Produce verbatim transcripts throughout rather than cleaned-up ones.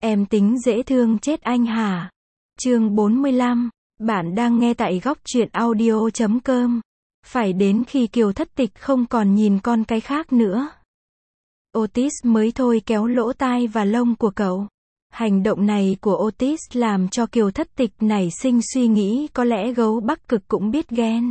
Em tính dễ thương chết anh hả? Chương bốn mươi lăm. Bạn đang nghe tại góc truyện audio chấm com. Phải đến khi Kiều thất tịch không còn nhìn con cái khác nữa, Otis mới thôi kéo lỗ tai và lông của cậu. Hành động này của Otis làm cho Kiều thất tịch nảy sinh suy nghĩ có lẽ gấu Bắc Cực cũng biết ghen.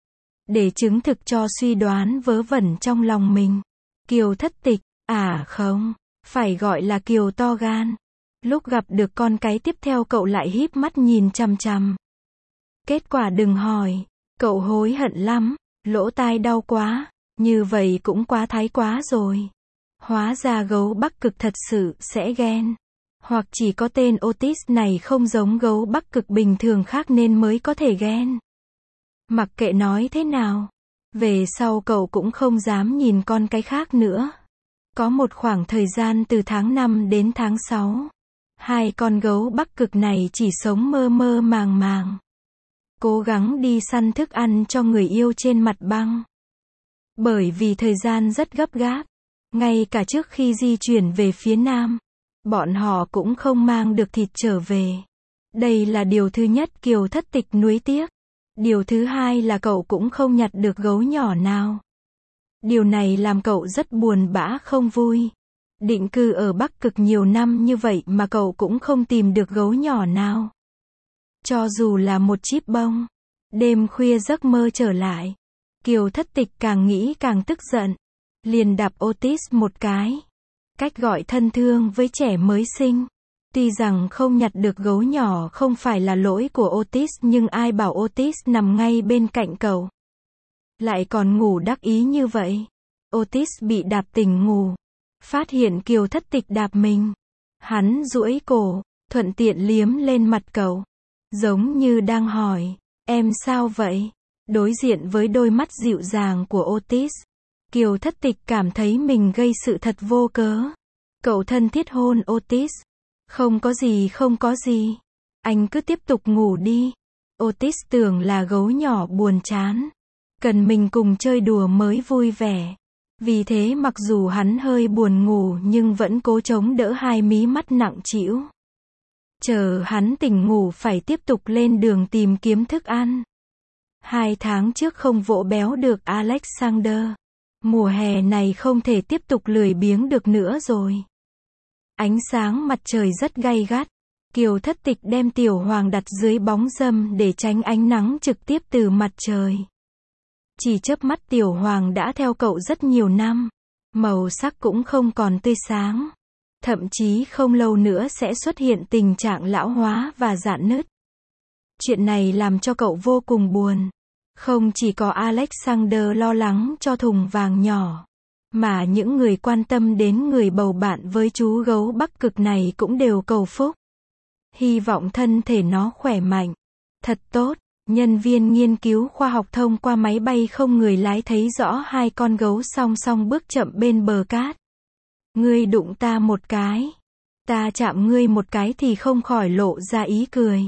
Để chứng thực cho suy đoán vớ vẩn trong lòng mình, Kiều thất tịch, à không, phải gọi là Kiều to gan. Lúc gặp được con cái tiếp theo cậu lại híp mắt nhìn chằm chằm. Kết quả đừng hỏi, cậu hối hận lắm, lỗ tai đau quá, như vậy cũng quá thái quá rồi. Hóa ra gấu Bắc Cực thật sự sẽ ghen. Hoặc chỉ có tên Otis này không giống gấu Bắc Cực bình thường khác nên mới có thể ghen. Mặc kệ nói thế nào, về sau cậu cũng không dám nhìn con cái khác nữa. Có một khoảng thời gian từ tháng năm đến tháng sáu, hai con gấu Bắc Cực này chỉ sống mơ mơ màng màng, cố gắng đi săn thức ăn cho người yêu trên mặt băng. Bởi vì thời gian rất gấp gáp, ngay cả trước khi di chuyển về phía nam, bọn họ cũng không mang được thịt trở về. Đây là điều thứ nhất Kiều thất tịch nuối tiếc. Điều thứ hai là cậu cũng không nhặt được gấu nhỏ nào. Điều này làm cậu rất buồn bã không vui. Định cư ở Bắc Cực nhiều năm như vậy mà cậu cũng không tìm được gấu nhỏ nào. Cho dù là một chíp bông. Đêm khuya giấc mơ trở lại, Kiều thất tịch càng nghĩ càng tức giận. Liền đạp Otis một cái. Cách gọi thân thương với trẻ mới sinh. Tuy rằng không nhặt được gấu nhỏ không phải là lỗi của Otis nhưng ai bảo Otis nằm ngay bên cạnh cậu. Lại còn ngủ đắc ý như vậy. Otis bị đạp tỉnh ngủ. Phát hiện Kiều thất tịch đạp mình. Hắn duỗi cổ, thuận tiện liếm lên mặt cậu. Giống như đang hỏi, em sao vậy? Đối diện với đôi mắt dịu dàng của Otis, Kiều thất tịch cảm thấy mình gây sự thật vô cớ. Cậu thân thiết hôn Otis. Không có gì không có gì. Anh cứ tiếp tục ngủ đi. Otis tưởng là gấu nhỏ buồn chán. Cần mình cùng chơi đùa mới vui vẻ. Vì thế mặc dù hắn hơi buồn ngủ nhưng vẫn cố chống đỡ hai mí mắt nặng trĩu. Chờ hắn tỉnh ngủ phải tiếp tục lên đường tìm kiếm thức ăn. Hai tháng trước không vỗ béo được Alexander. Mùa hè này không thể tiếp tục lười biếng được nữa rồi. Ánh sáng mặt trời rất gay gắt. Kiều thất tịch đem tiểu hoàng đặt dưới bóng râm để tránh ánh nắng trực tiếp từ mặt trời. Chỉ chớp mắt tiểu hoàng đã theo cậu rất nhiều năm. Màu sắc cũng không còn tươi sáng. Thậm chí không lâu nữa sẽ xuất hiện tình trạng lão hóa và rạn nứt. Chuyện này làm cho cậu vô cùng buồn. Không chỉ có Alexander lo lắng cho thùng vàng nhỏ, mà những người quan tâm đến người bầu bạn với chú gấu Bắc Cực này cũng đều cầu phúc. Hy vọng thân thể nó khỏe mạnh. Thật tốt, nhân viên nghiên cứu khoa học thông qua máy bay không người lái thấy rõ hai con gấu song song bước chậm bên bờ cát. Ngươi đụng ta một cái, ta chạm ngươi một cái thì không khỏi lộ ra ý cười.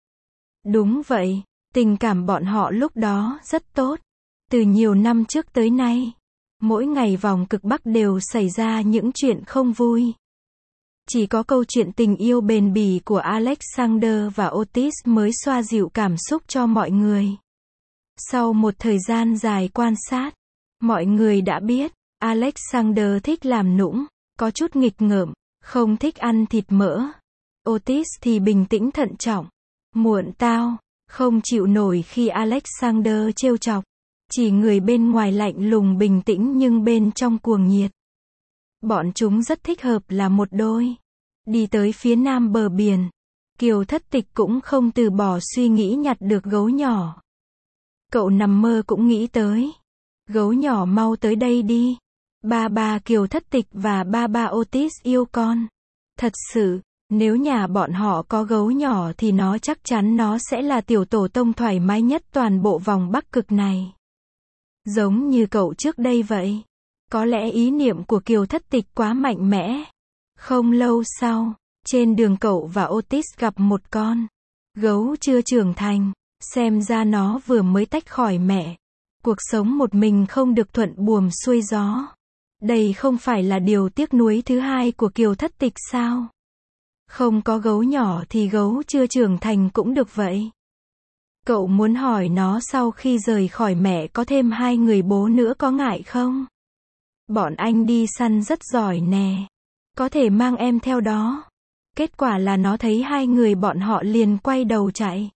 Đúng vậy, tình cảm bọn họ lúc đó rất tốt. Từ nhiều năm trước tới nay, mỗi ngày vòng cực Bắc đều xảy ra những chuyện không vui. Chỉ có câu chuyện tình yêu bền bỉ của Alexander và Otis mới xoa dịu cảm xúc cho mọi người. Sau một thời gian dài quan sát, mọi người đã biết, Alexander thích làm nũng, có chút nghịch ngợm, không thích ăn thịt mỡ. Otis thì bình tĩnh thận trọng, muộn tao, không chịu nổi khi Alexander trêu chọc. Chỉ người bên ngoài lạnh lùng bình tĩnh nhưng bên trong cuồng nhiệt. Bọn chúng rất thích hợp là một đôi. Đi tới phía nam bờ biển, Kiều thất tịch cũng không từ bỏ suy nghĩ nhặt được gấu nhỏ. Cậu nằm mơ cũng nghĩ tới. Gấu nhỏ mau tới đây đi. Ba ba Kiều thất tịch và ba ba Otis yêu con. Thật sự, nếu nhà bọn họ có gấu nhỏ thì nó chắc chắn nó sẽ là tiểu tổ tông thoải mái nhất toàn bộ vòng Bắc Cực này. Giống như cậu trước đây vậy. Có lẽ ý niệm của Kiều thất tịch quá mạnh mẽ. Không lâu sau, trên đường cậu và Otis gặp một con gấu chưa trưởng thành. Xem ra nó vừa mới tách khỏi mẹ. Cuộc sống một mình không được thuận buồm xuôi gió. Đây không phải là điều tiếc nuối thứ hai của Kiều thất tịch sao? Không có gấu nhỏ thì gấu chưa trưởng thành cũng được vậy. Cậu muốn hỏi nó sau khi rời khỏi mẹ có thêm hai người bố nữa có ngại không? Bọn anh đi săn rất giỏi nè. Có thể mang em theo đó. Kết quả là nó thấy hai người bọn họ liền quay đầu chạy.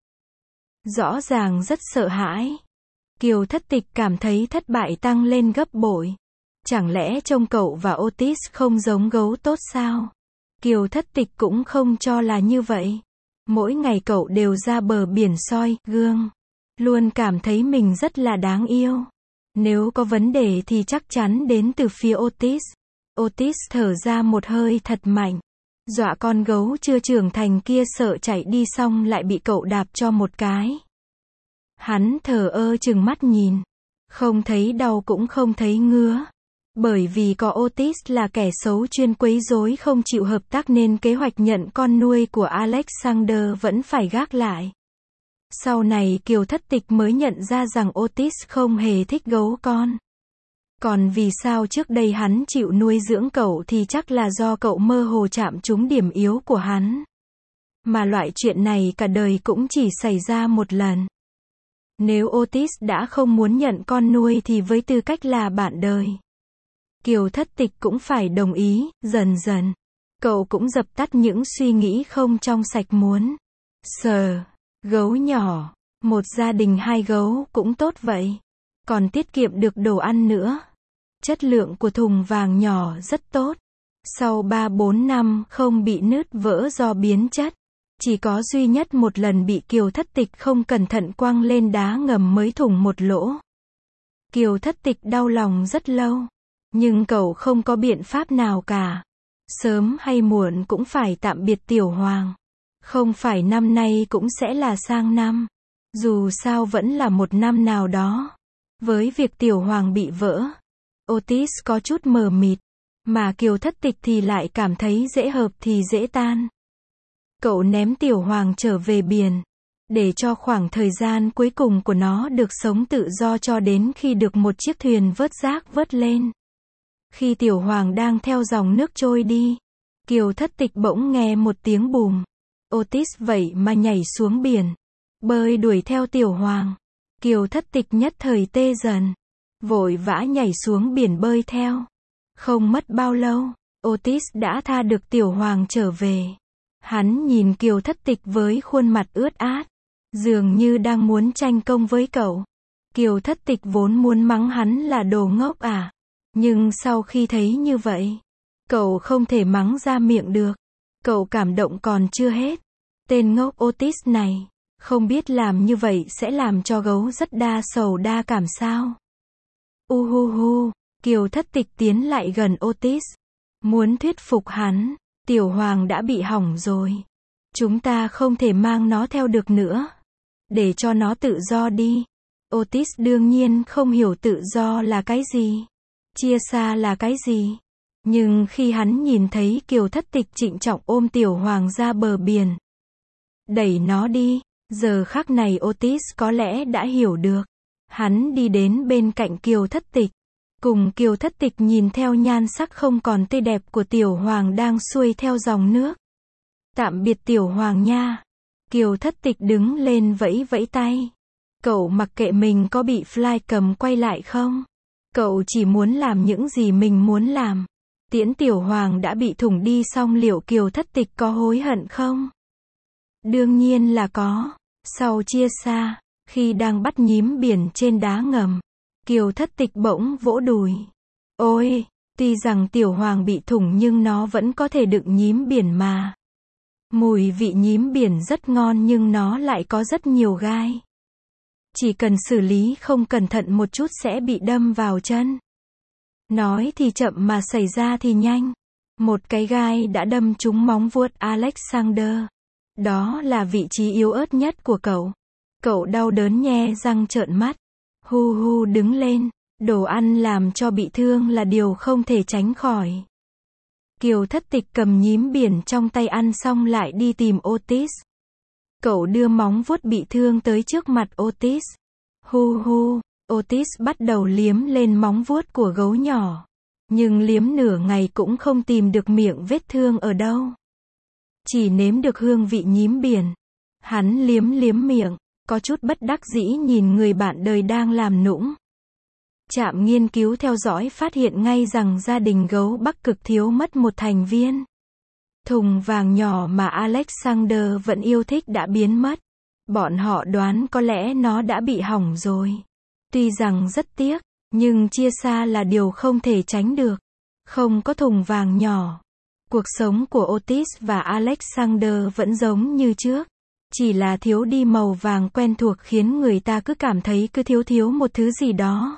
Rõ ràng rất sợ hãi. Kiều Thất Tịch cảm thấy thất bại tăng lên gấp bội. Chẳng lẽ trông cậu và Otis không giống gấu tốt sao? Kiều Thất Tịch cũng không cho là như vậy. Mỗi ngày cậu đều ra bờ biển soi gương. Luôn cảm thấy mình rất là đáng yêu. Nếu có vấn đề thì chắc chắn đến từ phía Otis. Otis thở ra một hơi thật mạnh. Dọa con gấu chưa trưởng thành kia sợ chạy đi xong lại bị cậu đạp cho một cái. Hắn thờ ơ chừng mắt nhìn. Không thấy đau cũng không thấy ngứa. Bởi vì có Otis là kẻ xấu chuyên quấy rối không chịu hợp tác nên kế hoạch nhận con nuôi của Alexander vẫn phải gác lại. Sau này Kiều Thất Tịch mới nhận ra rằng Otis không hề thích gấu con. Còn vì sao trước đây hắn chịu nuôi dưỡng cậu thì chắc là do cậu mơ hồ chạm trúng điểm yếu của hắn. Mà loại chuyện này cả đời cũng chỉ xảy ra một lần. Nếu Otis đã không muốn nhận con nuôi thì với tư cách là bạn đời, Kiều Thất Tịch cũng phải đồng ý. Dần dần, cậu cũng dập tắt những suy nghĩ không trong sạch muốn sờ gấu nhỏ. Một gia đình hai gấu cũng tốt vậy. Còn tiết kiệm được đồ ăn nữa. Chất lượng của thùng vàng nhỏ rất tốt. Sau ba bốn năm không bị nứt vỡ do biến chất. Chỉ có duy nhất một lần bị Kiều Thất Tịch không cẩn thận quăng lên đá ngầm mới thủng một lỗ. Kiều Thất Tịch đau lòng rất lâu. Nhưng cậu không có biện pháp nào cả. Sớm hay muộn cũng phải tạm biệt Tiểu Hoàng. Không phải năm nay cũng sẽ là sang năm. Dù sao vẫn là một năm nào đó. Với việc Tiểu Hoàng bị vỡ, Otis có chút mờ mịt. Mà Kiều Thất Tịch thì lại cảm thấy dễ hợp thì dễ tan. Cậu ném Tiểu Hoàng trở về biển. Để cho khoảng thời gian cuối cùng của nó được sống tự do cho đến khi được một chiếc thuyền vớt rác vớt lên. Khi Tiểu Hoàng đang theo dòng nước trôi đi, Kiều Thất Tịch bỗng nghe một tiếng bùm. Otis vậy mà nhảy xuống biển, bơi đuổi theo Tiểu Hoàng. Kiều Thất Tịch nhất thời tê dần, vội vã nhảy xuống biển bơi theo. Không mất bao lâu, Otis đã tha được Tiểu Hoàng trở về. Hắn nhìn Kiều Thất Tịch với khuôn mặt ướt át, dường như đang muốn tranh công với cậu. Kiều Thất Tịch vốn muốn mắng hắn là đồ ngốc à. Nhưng sau khi thấy như vậy, cậu không thể mắng ra miệng được. Cậu cảm động còn chưa hết. Tên ngốc Otis này, không biết làm như vậy sẽ làm cho gấu rất đa sầu đa cảm sao. Uhuhu, Kiều Thất Tịch tiến lại gần Otis. Muốn thuyết phục hắn, Tiểu Hoàng đã bị hỏng rồi. Chúng ta không thể mang nó theo được nữa. Để cho nó tự do đi. Otis đương nhiên không hiểu tự do là cái gì. Chia xa là cái gì? Nhưng khi hắn nhìn thấy Kiều Thất Tịch trịnh trọng ôm Tiểu Hoàng ra bờ biển, đẩy nó đi, giờ khắc này Otis có lẽ đã hiểu được. Hắn đi đến bên cạnh Kiều Thất Tịch, cùng Kiều Thất Tịch nhìn theo nhan sắc không còn tươi đẹp của Tiểu Hoàng đang xuôi theo dòng nước. Tạm biệt Tiểu Hoàng nha. Kiều Thất Tịch đứng lên vẫy vẫy tay. Cậu mặc kệ mình có bị Fly cầm quay lại không? Cậu chỉ muốn làm những gì mình muốn làm. Tiễn Tiểu Hoàng đã bị thủng đi xong liệu Kiều Thất Tịch có hối hận không? Đương nhiên là có. Sau chia xa, khi đang bắt nhím biển trên đá ngầm, Kiều Thất Tịch bỗng vỗ đùi. Ôi, tuy rằng Tiểu Hoàng bị thủng nhưng nó vẫn có thể đựng nhím biển mà. Mùi vị nhím biển rất ngon nhưng nó lại có rất nhiều gai. Chỉ cần xử lý không cẩn thận một chút sẽ bị đâm vào chân. Nói thì chậm mà xảy ra thì nhanh. Một cái gai đã đâm trúng móng vuốt Alexander. Đó là vị trí yếu ớt nhất của cậu. Cậu đau đớn nhe răng trợn mắt. Hu hu đứng lên. Đồ ăn làm cho bị thương là điều không thể tránh khỏi. Kiều Thất Tịch cầm nhím biển trong tay ăn xong lại đi tìm Otis. Cậu đưa móng vuốt bị thương tới trước mặt Otis. Hu hu, Otis bắt đầu liếm lên móng vuốt của gấu nhỏ. Nhưng liếm nửa ngày cũng không tìm được miệng vết thương ở đâu. Chỉ nếm được hương vị nhím biển. Hắn liếm liếm miệng, có chút bất đắc dĩ nhìn người bạn đời đang làm nũng. Trạm nghiên cứu theo dõi phát hiện ngay rằng gia đình gấu Bắc Cực thiếu mất một thành viên. Thùng vàng nhỏ mà Alexander vẫn yêu thích đã biến mất. Bọn họ đoán có lẽ nó đã bị hỏng rồi. Tuy rằng rất tiếc, nhưng chia xa là điều không thể tránh được. Không có thùng vàng nhỏ. Cuộc sống của Otis và Alexander vẫn giống như trước. Chỉ là thiếu đi màu vàng quen thuộc khiến người ta cứ cảm thấy cứ thiếu thiếu một thứ gì đó.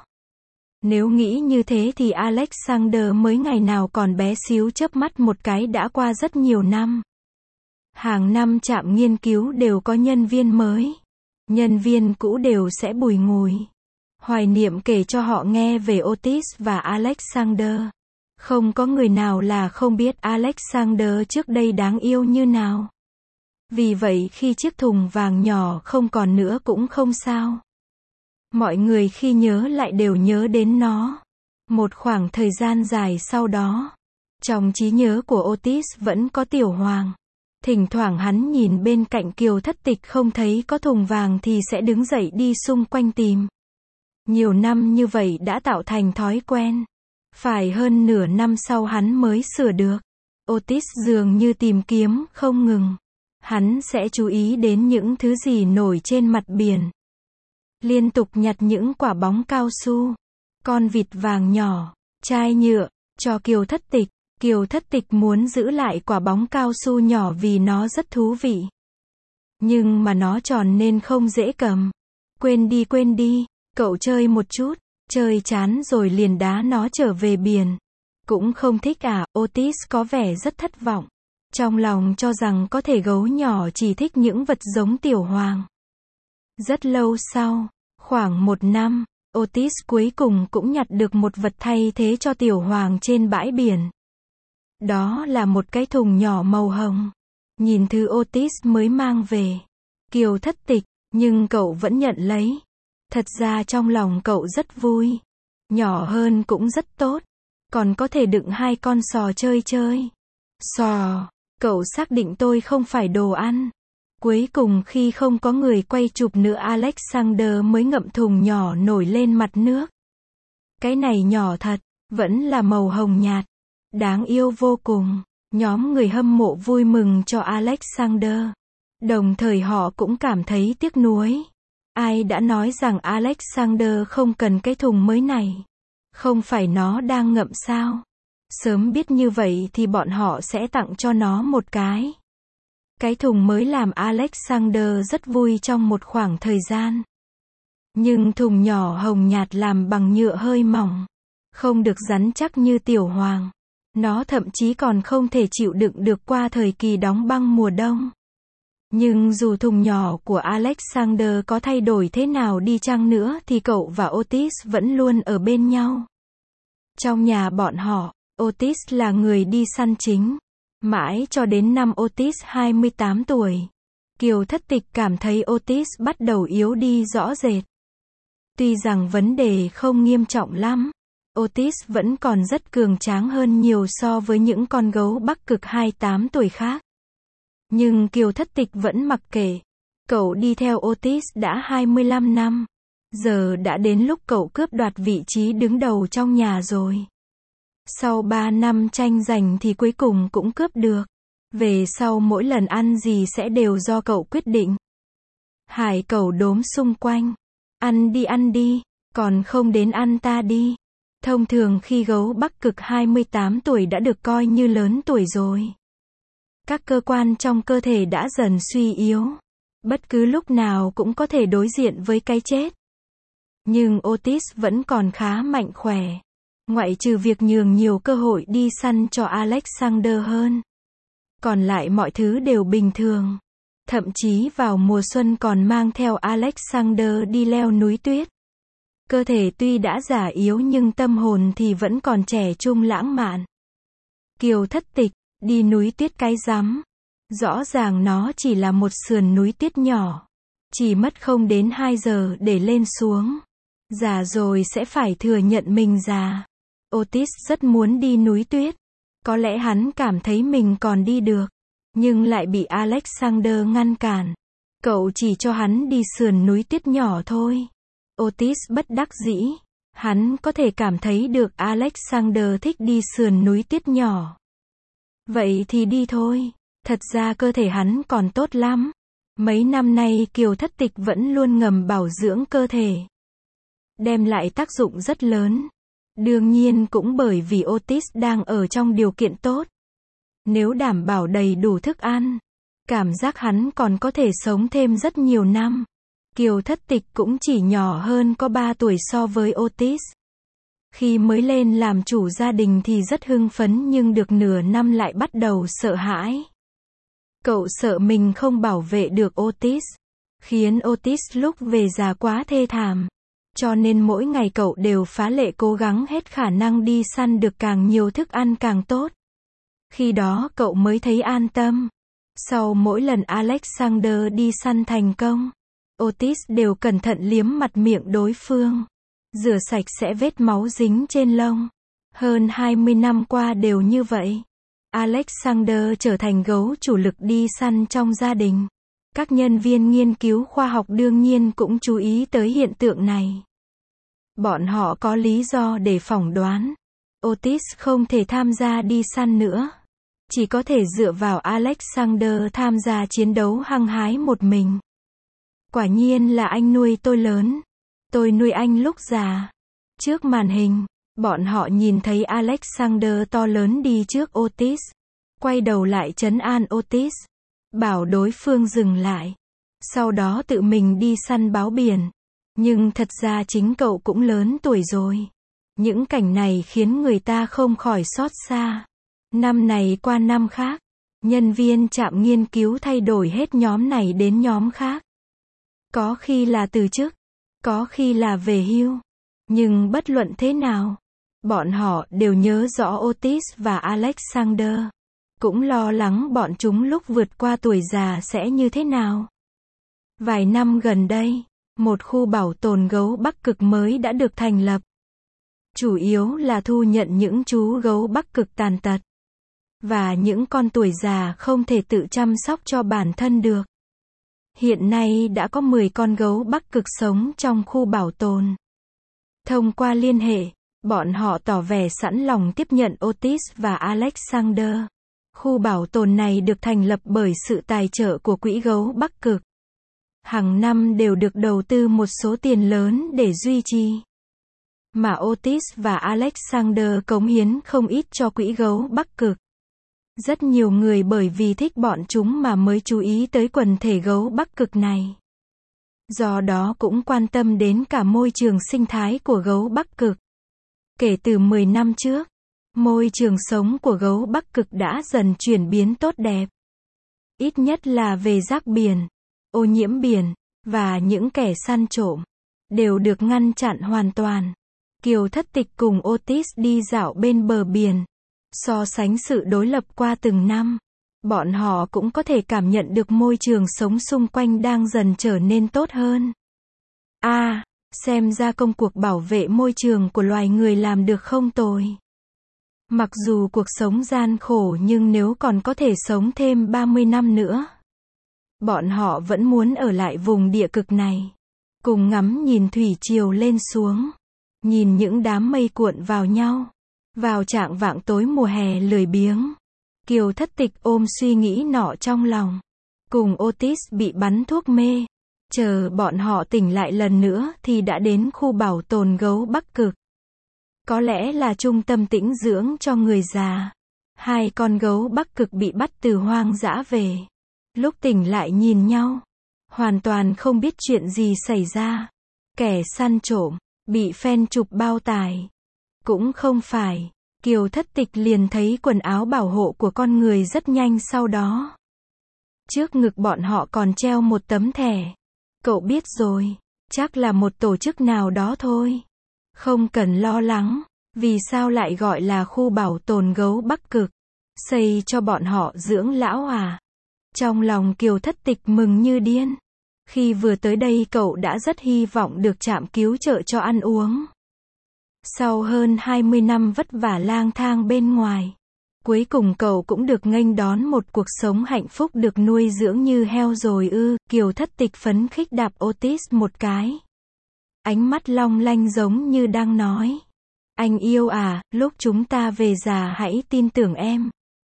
Nếu nghĩ như thế thì Alexander mới ngày nào còn bé xíu chớp mắt một cái đã qua rất nhiều năm. Hàng năm trạm nghiên cứu đều có nhân viên mới. Nhân viên cũ đều sẽ bùi ngùi. Hoài niệm kể cho họ nghe về Otis và Alexander. Không có người nào là không biết Alexander trước đây đáng yêu như nào. Vì vậy khi chiếc thùng vàng nhỏ không còn nữa cũng không sao. Mọi người khi nhớ lại đều nhớ đến nó. Một khoảng thời gian dài sau đó, trong trí nhớ của Otis vẫn có Tiểu Hoàng. Thỉnh thoảng hắn nhìn bên cạnh Kiều Thất Tịch không thấy có thùng vàng thì sẽ đứng dậy đi xung quanh tìm. Nhiều năm như vậy đã tạo thành thói quen. Phải hơn nửa năm sau hắn mới sửa được. Otis dường như tìm kiếm không ngừng. Hắn sẽ chú ý đến những thứ gì nổi trên mặt biển. Liên tục nhặt những quả bóng cao su, con vịt vàng nhỏ, chai nhựa, cho Kiều Thất Tịch. Kiều Thất Tịch muốn giữ lại quả bóng cao su nhỏ vì nó rất thú vị. Nhưng mà nó tròn nên không dễ cầm. Quên đi quên đi, cậu chơi một chút, chơi chán rồi liền đá nó trở về biển. Cũng không thích à, Otis có vẻ rất thất vọng. Trong lòng cho rằng có thể gấu nhỏ chỉ thích những vật giống Tiểu Hoàng. Rất lâu sau, khoảng một năm, Otis cuối cùng cũng nhặt được một vật thay thế cho Tiểu Hoàng trên bãi biển. Đó là một cái thùng nhỏ màu hồng. Nhìn thứ Otis mới mang về. Kiều Thất Tịch, nhưng cậu vẫn nhận lấy. Thật ra trong lòng cậu rất vui. Nhỏ hơn cũng rất tốt. Còn có thể đựng hai con sò chơi chơi. Sò, cậu xác định tôi không phải đồ ăn. Cuối cùng khi không có người quay chụp nữa Alexander mới ngậm thùng nhỏ nổi lên mặt nước. Cái này nhỏ thật, vẫn là màu hồng nhạt. Đáng yêu vô cùng. Nhóm người hâm mộ vui mừng cho Alexander. Đồng thời họ cũng cảm thấy tiếc nuối. Ai đã nói rằng Alexander không cần cái thùng mới này? Không phải nó đang ngậm sao? Sớm biết như vậy thì bọn họ sẽ tặng cho nó một cái. Cái thùng mới làm Alexander rất vui trong một khoảng thời gian. Nhưng thùng nhỏ hồng nhạt làm bằng nhựa hơi mỏng. Không được rắn chắc như Tiểu Hoàng. Nó thậm chí còn không thể chịu đựng được qua thời kỳ đóng băng mùa đông. Nhưng dù thùng nhỏ của Alexander có thay đổi thế nào đi chăng nữa thì cậu và Otis vẫn luôn ở bên nhau. Trong nhà bọn họ, Otis là người đi săn chính. Mãi cho đến năm Otis hai mươi tám tuổi. Kiều Thất Tịch cảm thấy Otis bắt đầu yếu đi rõ rệt. Tuy rằng vấn đề không nghiêm trọng lắm. Otis vẫn còn rất cường tráng hơn nhiều so với những con gấu Bắc Cực hai mươi tám tuổi khác. Nhưng Kiều Thất Tịch vẫn mặc kệ. Cậu đi theo Otis đã hai mươi lăm năm. Giờ đã đến lúc cậu cướp đoạt vị trí đứng đầu trong nhà rồi. Sau ba năm tranh giành thì cuối cùng cũng cướp được. Về sau mỗi lần ăn gì sẽ đều do cậu quyết định. Hải cẩu đốm xung quanh. Ăn đi ăn đi, còn không đến ăn ta đi. Thông thường khi gấu Bắc Cực hai mươi tám tuổi đã được coi như lớn tuổi rồi. Các cơ quan trong cơ thể đã dần suy yếu. Bất cứ lúc nào cũng có thể đối diện với cái chết. Nhưng Otis vẫn còn khá mạnh khỏe. Ngoại trừ việc nhường nhiều cơ hội đi săn cho Alexander hơn. Còn lại mọi thứ đều bình thường. Thậm chí vào mùa xuân còn mang theo Alexander đi leo núi tuyết. Cơ thể tuy đã già yếu nhưng tâm hồn thì vẫn còn trẻ trung lãng mạn. Kiều Thất Tịch, đi núi tuyết cái rắm. Rõ ràng nó chỉ là một sườn núi tuyết nhỏ. Chỉ mất không đến hai giờ để lên xuống. Già rồi sẽ phải thừa nhận mình già. Otis rất muốn đi núi tuyết. Có lẽ hắn cảm thấy mình còn đi được. nhưng lại bị Alexander ngăn cản. Cậu chỉ cho hắn đi sườn núi tuyết nhỏ thôi. Otis bất đắc dĩ. Hắn có thể cảm thấy được Alexander thích đi sườn núi tuyết nhỏ. Vậy thì đi thôi. Thật ra cơ thể hắn còn tốt lắm. Mấy năm nay Kiều Thất Tịch vẫn luôn ngầm bảo dưỡng cơ thể. Đem lại tác dụng rất lớn. Đương nhiên cũng bởi vì Otis đang ở trong điều kiện tốt. Nếu đảm bảo đầy đủ thức ăn, cảm giác hắn còn có thể sống thêm rất nhiều năm. Kiều Thất Tịch cũng chỉ nhỏ hơn có ba tuổi so với Otis. Khi mới lên làm chủ gia đình thì rất hưng phấn nhưng được nửa năm lại bắt đầu sợ hãi. Cậu sợ mình không bảo vệ được Otis, khiến Otis lúc về già quá thê thảm. Cho nên mỗi ngày cậu đều phá lệ cố gắng hết khả năng đi săn được càng nhiều thức ăn càng tốt. Khi đó cậu mới thấy an tâm. Sau mỗi lần Alexander đi săn thành công, Otis đều cẩn thận liếm mặt miệng đối phương, rửa sạch sẽ vết máu dính trên lông. Hơn hai mươi năm qua đều như vậy. Alexander trở thành gấu chủ lực đi săn trong gia đình. Các nhân viên nghiên cứu khoa học đương nhiên cũng chú ý tới hiện tượng này. Bọn họ có lý do để phỏng đoán Otis không thể tham gia đi săn nữa. Chỉ có thể dựa vào Alexander tham gia chiến đấu hăng hái một mình. Quả nhiên là anh nuôi tôi lớn. Tôi nuôi anh lúc già. Trước màn hình, bọn họ nhìn thấy Alexander to lớn đi trước Otis. Quay đầu lại trấn an Otis. Bảo đối phương dừng lại. Sau đó tự mình đi săn báo biển. Nhưng thật ra chính cậu cũng lớn tuổi rồi. Những cảnh này khiến người ta không khỏi xót xa. Năm này qua năm khác, nhân viên trạm nghiên cứu thay đổi hết nhóm này đến nhóm khác. Có khi là từ chức, có khi là về hưu. Nhưng bất luận thế nào, bọn họ đều nhớ rõ Otis và Alexander. Cũng lo lắng bọn chúng lúc vượt qua tuổi già sẽ như thế nào. Vài năm gần đây, một khu bảo tồn gấu Bắc Cực mới đã được thành lập. Chủ yếu là thu nhận những chú gấu Bắc Cực tàn tật. Và những con tuổi già không thể tự chăm sóc cho bản thân được. Hiện nay đã có mười con gấu Bắc Cực sống trong khu bảo tồn. Thông qua liên hệ, bọn họ tỏ vẻ sẵn lòng tiếp nhận Otis và Alexander. Khu bảo tồn này được thành lập bởi sự tài trợ của Quỹ Gấu Bắc Cực. Hàng năm đều được đầu tư một số tiền lớn để duy trì. Mà Otis và Alexander cống hiến không ít cho Quỹ Gấu Bắc Cực. Rất nhiều người bởi vì thích bọn chúng mà mới chú ý tới quần thể gấu Bắc Cực này. Do đó cũng quan tâm đến cả môi trường sinh thái của gấu Bắc Cực. Kể từ mười năm trước, môi trường sống của gấu Bắc Cực đã dần chuyển biến tốt đẹp. Ít nhất là về rác biển, ô nhiễm biển, và những kẻ săn trộm, đều được ngăn chặn hoàn toàn. Kiều Thất Tịch cùng Otis đi dạo bên bờ biển. So sánh sự đối lập qua từng năm, bọn họ cũng có thể cảm nhận được môi trường sống xung quanh đang dần trở nên tốt hơn. À, xem ra công cuộc bảo vệ môi trường của loài người làm được không tồi. Mặc dù cuộc sống gian khổ nhưng nếu còn có thể sống thêm ba mươi năm nữa, bọn họ vẫn muốn ở lại vùng địa cực này. Cùng ngắm nhìn thủy triều lên xuống, nhìn những đám mây cuộn vào nhau. Vào trạng vạng tối mùa hè lười biếng, Kiều Thất Tịch ôm suy nghĩ nọ trong lòng. Cùng Otis bị bắn thuốc mê. Chờ bọn họ tỉnh lại lần nữa thì đã đến khu bảo tồn gấu Bắc Cực. Có lẽ là trung tâm tĩnh dưỡng cho người già. Hai con gấu Bắc Cực bị bắt từ hoang dã về. Lúc tỉnh lại nhìn nhau, hoàn toàn không biết chuyện gì xảy ra. Kẻ săn trộm, bị phen chụp bao tải. Cũng không phải, Kiều Thất Tịch liền thấy quần áo bảo hộ của con người rất nhanh sau đó. Trước ngực bọn họ còn treo một tấm thẻ. Cậu biết rồi, chắc là một tổ chức nào đó thôi. Không cần lo lắng, vì sao lại gọi là khu bảo tồn gấu Bắc Cực? Xây cho bọn họ dưỡng lão à? Trong lòng Kiều Thất Tịch mừng như điên. Khi vừa tới đây cậu đã rất hy vọng được trạm cứu trợ cho ăn uống. Sau hơn hai mươi năm vất vả lang thang bên ngoài, Cuối cùng cậu cũng được nghênh đón một cuộc sống hạnh phúc được nuôi dưỡng như heo rồi ư, Kiều Thất Tịch phấn khích đạp Otis một cái. Ánh mắt long lanh giống như đang nói. Anh yêu à, lúc chúng ta về già hãy tin tưởng em.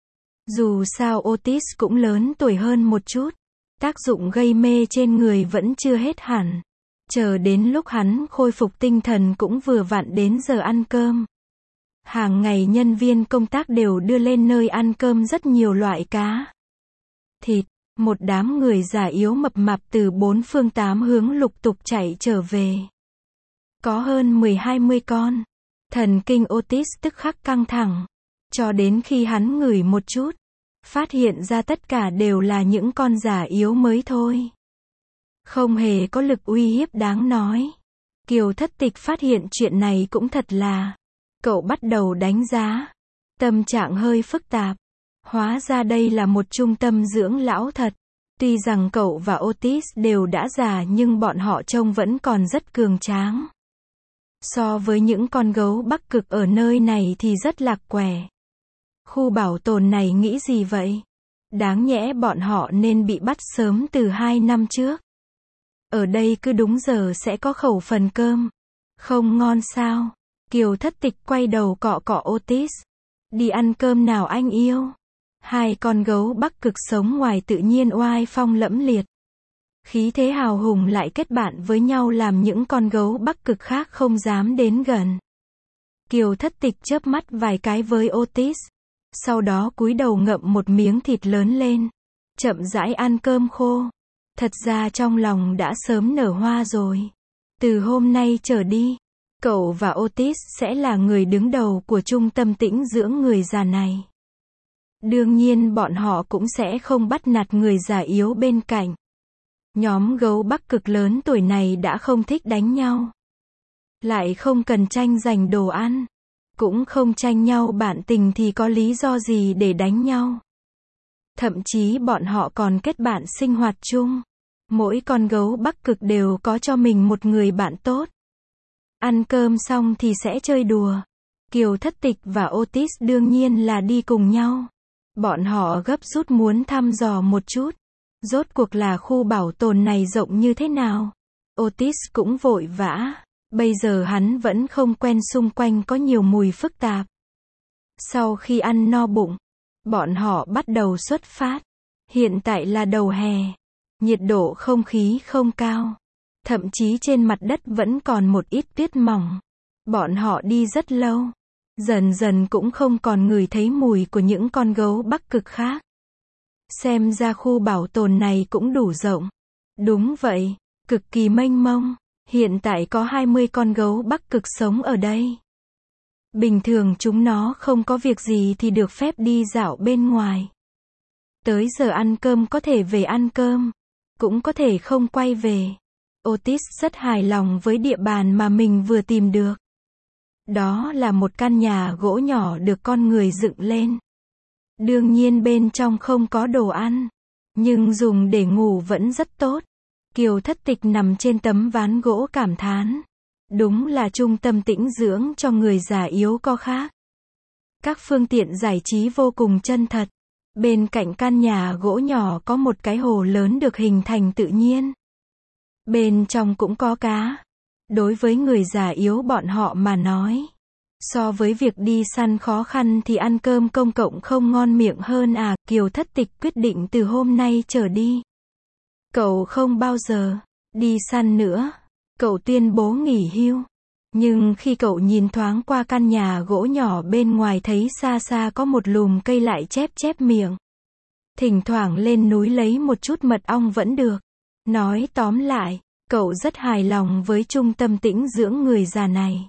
Dù sao Otis cũng lớn tuổi hơn một chút. Tác dụng gây mê trên người vẫn chưa hết hẳn. Chờ đến lúc hắn khôi phục tinh thần cũng vừa vặn đến giờ ăn cơm. Hàng ngày nhân viên công tác đều đưa lên nơi ăn cơm rất nhiều loại cá, thịt, một đám người già yếu mập mạp từ bốn phương tám hướng lục tục chạy trở về. Có hơn mười hai mươi con. Thần kinh Otis tức khắc căng thẳng. Cho đến khi hắn ngửi một chút, phát hiện ra tất cả đều là những con già yếu mới thôi. Không hề có lực uy hiếp đáng nói. Kiều Thất Tịch phát hiện chuyện này cũng thật là. Cậu bắt đầu đánh giá. Tâm trạng hơi phức tạp. Hóa ra đây là một trung tâm dưỡng lão thật. Tuy rằng cậu và Otis đều đã già nhưng bọn họ trông vẫn còn rất cường tráng. So với những con gấu Bắc Cực ở nơi này thì rất lạc quẻ. Khu bảo tồn này nghĩ gì vậy? Đáng nhẽ bọn họ nên bị bắt sớm từ hai năm trước. Ở đây cứ đúng giờ sẽ có khẩu phần cơm. Không ngon sao? Kiều Thất Tịch quay đầu cọ cọ Otis. Đi ăn cơm nào anh yêu. Hai con gấu Bắc Cực sống ngoài tự nhiên oai phong lẫm liệt. Khí thế hào hùng lại kết bạn với nhau làm những con gấu Bắc Cực khác không dám đến gần. Kiều Thất Tịch chớp mắt vài cái với Otis. Sau đó cúi đầu ngậm một miếng thịt lớn lên. Chậm rãi ăn cơm khô. Thật ra trong lòng đã sớm nở hoa rồi. Từ hôm nay trở đi, cậu và Otis sẽ là người đứng đầu của trung tâm tĩnh dưỡng người già này. Đương nhiên bọn họ cũng sẽ không bắt nạt người già yếu bên cạnh. Nhóm gấu Bắc Cực lớn tuổi này đã không thích đánh nhau. Lại không cần tranh giành đồ ăn. Cũng không tranh nhau bạn tình thì có lý do gì để đánh nhau. Thậm chí bọn họ còn kết bạn sinh hoạt chung. Mỗi con gấu Bắc Cực đều có cho mình một người bạn tốt. Ăn cơm xong thì sẽ chơi đùa. Kiều Thất Tịch và Otis đương nhiên là đi cùng nhau. Bọn họ gấp rút muốn thăm dò một chút. Rốt cuộc là khu bảo tồn này rộng như thế nào? Otis cũng vội vã. Bây giờ hắn vẫn không quen xung quanh có nhiều mùi phức tạp. Sau khi ăn no bụng, bọn họ bắt đầu xuất phát. Hiện tại là đầu hè. Nhiệt độ không khí không cao. Thậm chí trên mặt đất vẫn còn một ít tuyết mỏng. Bọn họ đi rất lâu. Dần dần cũng không còn ngửi thấy mùi của những con gấu Bắc Cực khác. Xem ra khu bảo tồn này cũng đủ rộng. Đúng vậy, cực kỳ mênh mông. Hiện tại có hai mươi con gấu Bắc Cực sống ở đây. Bình thường chúng nó không có việc gì thì được phép đi dạo bên ngoài. Tới giờ ăn cơm có thể về ăn cơm. Cũng có thể không quay về. Otis rất hài lòng với địa bàn mà mình vừa tìm được. Đó là một căn nhà gỗ nhỏ được con người dựng lên. Đương nhiên bên trong không có đồ ăn. Nhưng dùng để ngủ vẫn rất tốt. Kiều Thất Tịch nằm trên tấm ván gỗ cảm thán. Đúng là trung tâm tĩnh dưỡng cho người già yếu có khác. Các phương tiện giải trí vô cùng chân thật. Bên cạnh căn nhà gỗ nhỏ có một cái hồ lớn được hình thành tự nhiên. Bên trong cũng có cá. Đối với người già yếu bọn họ mà nói, so với việc đi săn khó khăn thì ăn cơm công cộng không ngon miệng hơn à. Kiều Thất Tịch quyết định từ hôm nay trở đi. Cậu không bao giờ đi săn nữa. Cậu tuyên bố nghỉ hưu. Nhưng khi cậu nhìn thoáng qua căn nhà gỗ nhỏ bên ngoài thấy xa xa có một lùm cây lại chép chép miệng. Thỉnh thoảng lên núi lấy một chút mật ong vẫn được. Nói tóm lại, cậu rất hài lòng với trung tâm tĩnh dưỡng người già này.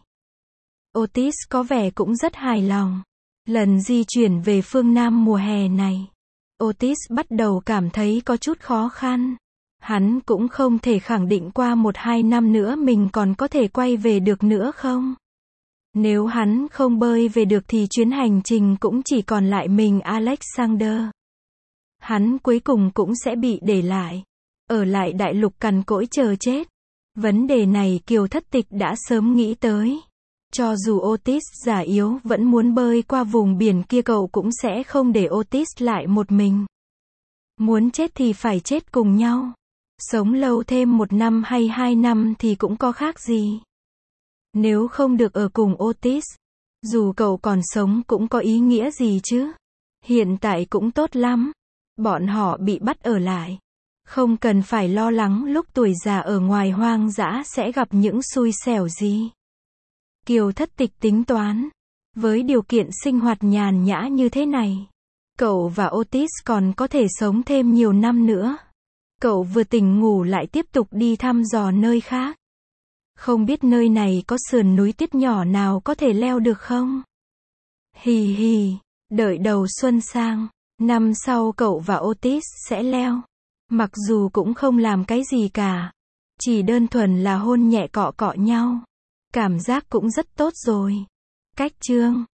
Otis có vẻ cũng rất hài lòng. Lần di chuyển về phương Nam mùa hè này, Otis bắt đầu cảm thấy có chút khó khăn. Hắn cũng không thể khẳng định qua một hai năm nữa mình còn có thể quay về được nữa không. Nếu hắn không bơi về được thì chuyến hành trình cũng chỉ còn lại mình Alexander. Hắn cuối cùng cũng sẽ bị để lại. Ở lại đại lục cằn cỗi chờ chết. Vấn đề này Kiều Thất Tịch đã sớm nghĩ tới. Cho dù Otis già yếu vẫn muốn bơi qua vùng biển kia, cậu cũng sẽ không để Otis lại một mình. Muốn chết thì phải chết cùng nhau. Sống lâu thêm một năm hay hai năm thì cũng có khác gì. Nếu không được ở cùng Otis, dù cậu còn sống cũng có ý nghĩa gì chứ. Hiện tại cũng tốt lắm. Bọn họ bị bắt ở lại. Không cần phải lo lắng lúc tuổi già ở ngoài hoang dã sẽ gặp những xui xẻo gì. Kiều Thất Tịch tính toán. Với điều kiện sinh hoạt nhàn nhã như thế này, cậu và Otis còn có thể sống thêm nhiều năm nữa. Cậu vừa tỉnh ngủ lại tiếp tục đi thăm dò nơi khác. Không biết nơi này có sườn núi tuyết nhỏ nào có thể leo được không? Hì hì, đợi đầu xuân sang, năm sau cậu và Otis sẽ leo. Mặc dù cũng không làm cái gì cả, chỉ đơn thuần là hôn nhẹ cọ cọ nhau. Cảm giác cũng rất tốt rồi. Cách chương